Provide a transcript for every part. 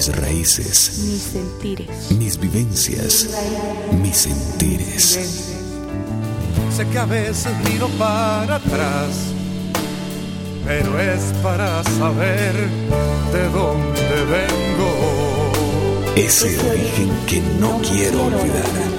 mis raíces, mis sentires, mis vivencias, mis sentires. Sé que a veces miro para atrás, pero es para saber de dónde vengo. Ese origen que no quiero olvidar.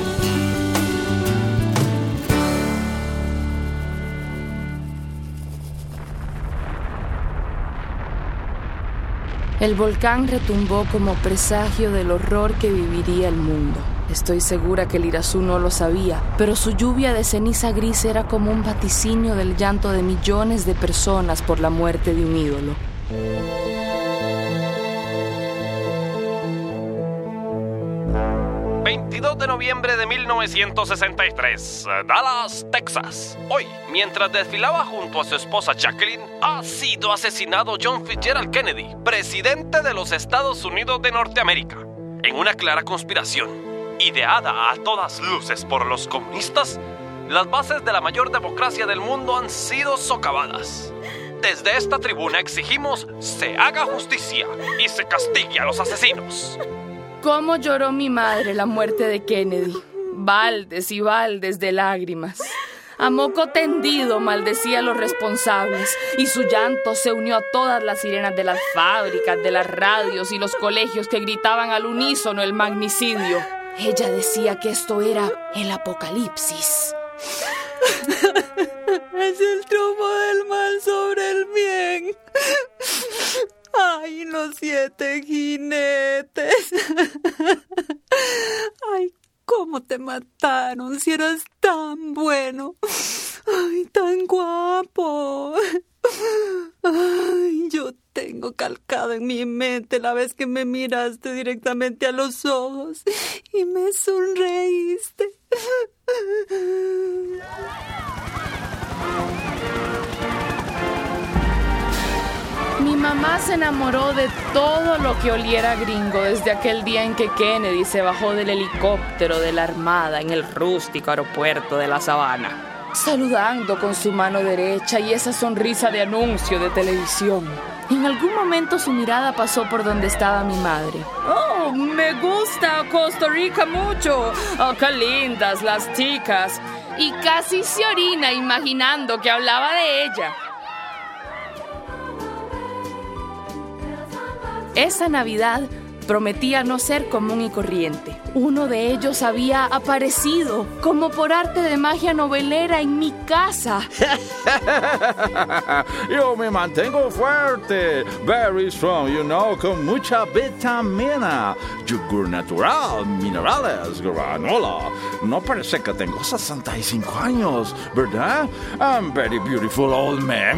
El volcán retumbó como presagio del horror que viviría el mundo. Estoy segura que el Irazú no lo sabía, pero su lluvia de ceniza gris era como un vaticinio del llanto de millones de personas por la muerte de un ídolo. De noviembre de 1963, Dallas, Texas. Hoy, mientras desfilaba junto a su esposa Jacqueline, ha sido asesinado John Fitzgerald Kennedy, presidente de los Estados Unidos de Norteamérica, en una clara conspiración, ideada a todas luces por los comunistas. Las bases de la mayor democracia del mundo han sido socavadas. Desde esta tribuna exigimos se haga justicia y se castigue a los asesinos. ¿Cómo lloró mi madre la muerte de Kennedy? Baldes y baldes de lágrimas. A moco tendido maldecía a los responsables y su llanto se unió a todas las sirenas de las fábricas, de las radios y los colegios que gritaban al unísono el magnicidio. Ella decía que esto era el apocalipsis. Es el triunfo del mal sobre el bien. ¡Ay, los 7 jinetes! ¡Ay, cómo te mataron si eras tan bueno! ¡Ay, tan guapo! ¡Ay, yo tengo calcado en mi mente la vez que me miraste directamente a los ojos y me sonreíste! Mi mamá se enamoró de todo lo que oliera gringo desde aquel día en que Kennedy se bajó del helicóptero de la Armada en el rústico aeropuerto de La Sabana, saludando con su mano derecha y esa sonrisa de anuncio de televisión. En algún momento su mirada pasó por donde estaba mi madre. ¡Oh, me gusta Costa Rica mucho! ¡Oh, qué lindas las chicas! Y casi se orina imaginando que hablaba de ella. Esa Navidad prometía no ser común y corriente. Uno de ellos había aparecido, como por arte de magia novelera, en mi casa. Yo me mantengo fuerte, very strong, con mucha vitamina, yogur natural, minerales, granola. No parece que tengo 65 años, ¿verdad? I'm very beautiful old man.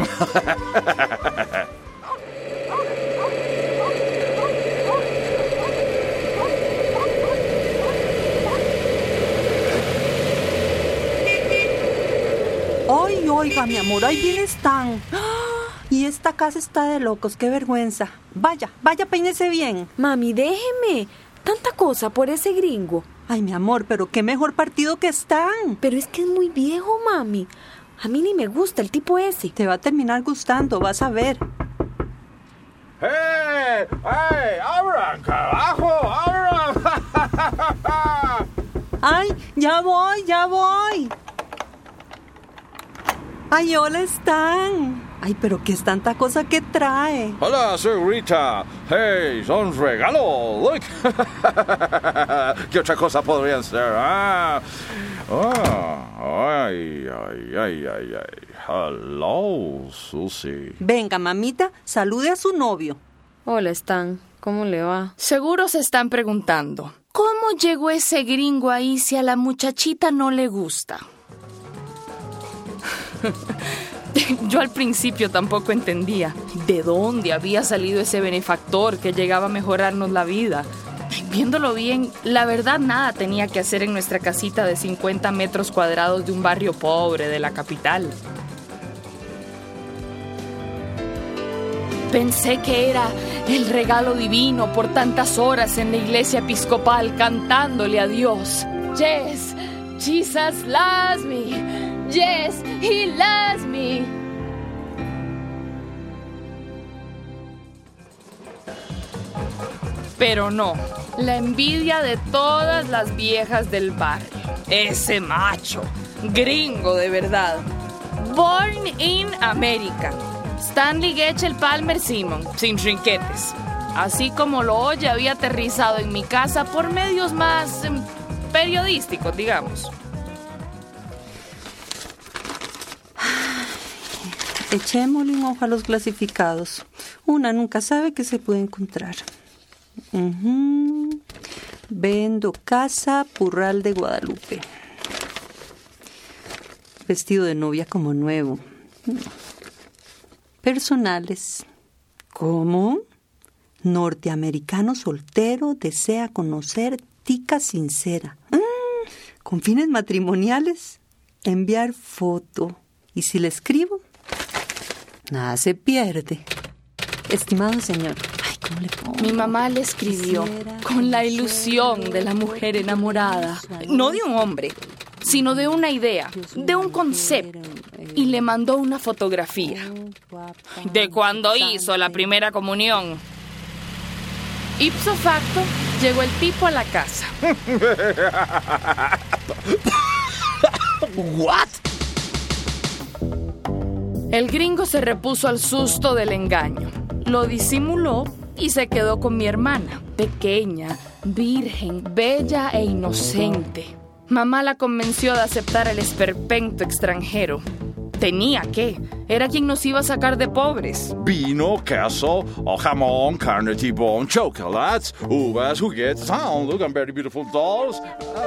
¡Ay, oiga, mi amor! ¡Ahí viene Stan! Y esta casa está de locos, qué vergüenza. Vaya, peínese bien. Mami, déjeme. Tanta cosa por ese gringo. Ay, mi amor, pero qué mejor partido que Stan. Pero es que es muy viejo, mami. A mí ni me gusta el tipo ese. Te va a terminar gustando, vas a ver. ¡Hey! ¡Abran, carajo! ¡Abran! ¡Ay, ya voy! ¡Ay, hola, Stan! ¡Ay, pero qué es tanta cosa que trae! Hola, señorita. Hey, son regalos. Look. ¿Qué otra cosa podrían ser? Ay. Hello, Susie. Venga, mamita, salude a su novio. Hola, Stan. ¿Cómo le va? Seguro se están preguntando, ¿cómo llegó ese gringo ahí si a la muchachita no le gusta? Yo al principio tampoco entendía de dónde había salido ese benefactor que llegaba a mejorarnos la vida. Viéndolo bien, la verdad nada tenía que hacer en nuestra casita de 50 metros cuadrados de un barrio pobre de la capital. Pensé que era el regalo divino por tantas horas en la iglesia episcopal cantándole a Dios. Yes, Jesus loves me. Yes, he loves me. Pero no, la envidia de todas las viejas del barrio. Ese macho, gringo de verdad. Born in America. Stanley Getchell Palmer Simon, sin trinquetes. Así como lo oye, había aterrizado en mi casa por medios más periodísticos, digamos. Echémosle un ojo a los clasificados. Una nunca sabe qué se puede encontrar. Vendo casa, Purral de Guadalupe. Vestido de novia como nuevo. Personales. ¿Cómo? Norteamericano soltero desea conocer tica sincera. ¿Con fines matrimoniales? Enviar foto. ¿Y si le escribo? Nada se pierde. Estimado señor. Ay, ¿cómo le pongo? Mi mamá le escribió con la ilusión de la mujer enamorada. No de un hombre, sino de una idea, de un concepto. Y le mandó una fotografía de cuando hizo la primera comunión. Ipso facto, llegó el tipo a la casa. ¿What? El gringo se repuso al susto del engaño. Lo disimuló y se quedó con mi hermana, pequeña, virgen, bella e inocente. Mamá la convenció de aceptar el esperpento extranjero. Tenía que. Era quien nos iba a sacar de pobres. Vino, queso, jamón, carne T-bone, chocolates, uvas, juguetes. Oh, look, I'm very beautiful dolls.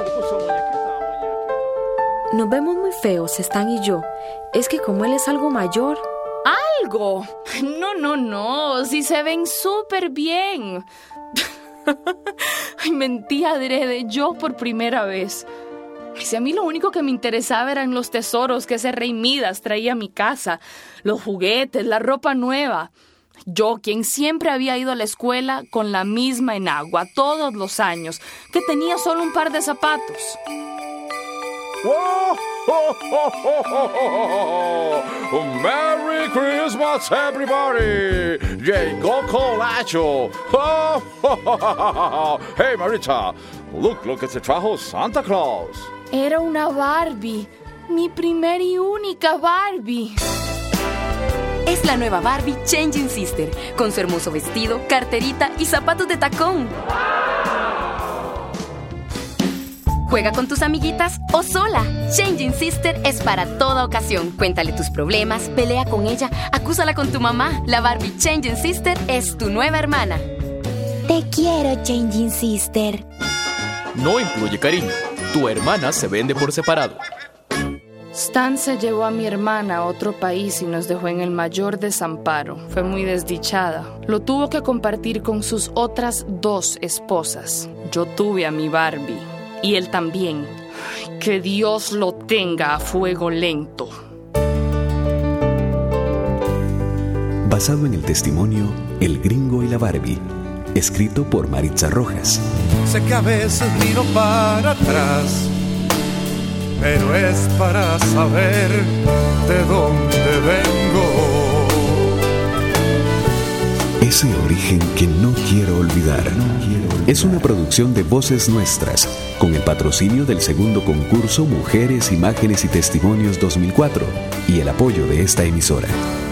Nos vemos muy feos, Stan y yo. Es que como él es algo mayor... ¿Algo? No. Si se ven súper bien. Ay, mentí adrede, yo por primera vez. Si a mí lo único que me interesaba eran los tesoros que ese rey Midas traía a mi casa, los juguetes, la ropa nueva. Yo, quien siempre había ido a la escuela con la misma enagua todos los años, que tenía solo un par de zapatos. ¡Wow! ¡Oh, oh, oh, oh, oh! ¡Merry Christmas, everybody! ¡Llegó Colacho! ¡Oh, oh, oh, oh! ¡Hey, Marita! Look que se trajo Santa Claus. Era una Barbie, mi primer y única Barbie. Es la nueva Barbie Changing Sister, con su hermoso vestido, carterita y zapatos de tacón. Juega con tus amiguitas o sola. Changing Sister es para toda ocasión. Cuéntale tus problemas, pelea con ella, acúsala con tu mamá. La Barbie Changing Sister es tu nueva hermana. Te quiero, Changing Sister. No incluye cariño. Tu hermana se vende por separado. Stan se llevó a mi hermana a otro país y nos dejó en el mayor desamparo. Fue muy desdichada. Lo tuvo que compartir con sus otras 2 esposas. Yo tuve a mi Barbie. Y él también. Que Dios lo tenga a fuego lento. Basado en el testimonio El Gringo y la Barbie, escrito por Maritza Rojas. Sé que a veces miro para atrás, pero es para saber de dónde vengo. Ese origen que no quiero olvidar. Es una producción de Voces Nuestras, con el patrocinio del segundo concurso Mujeres, Imágenes y Testimonios 2004 y el apoyo de esta emisora.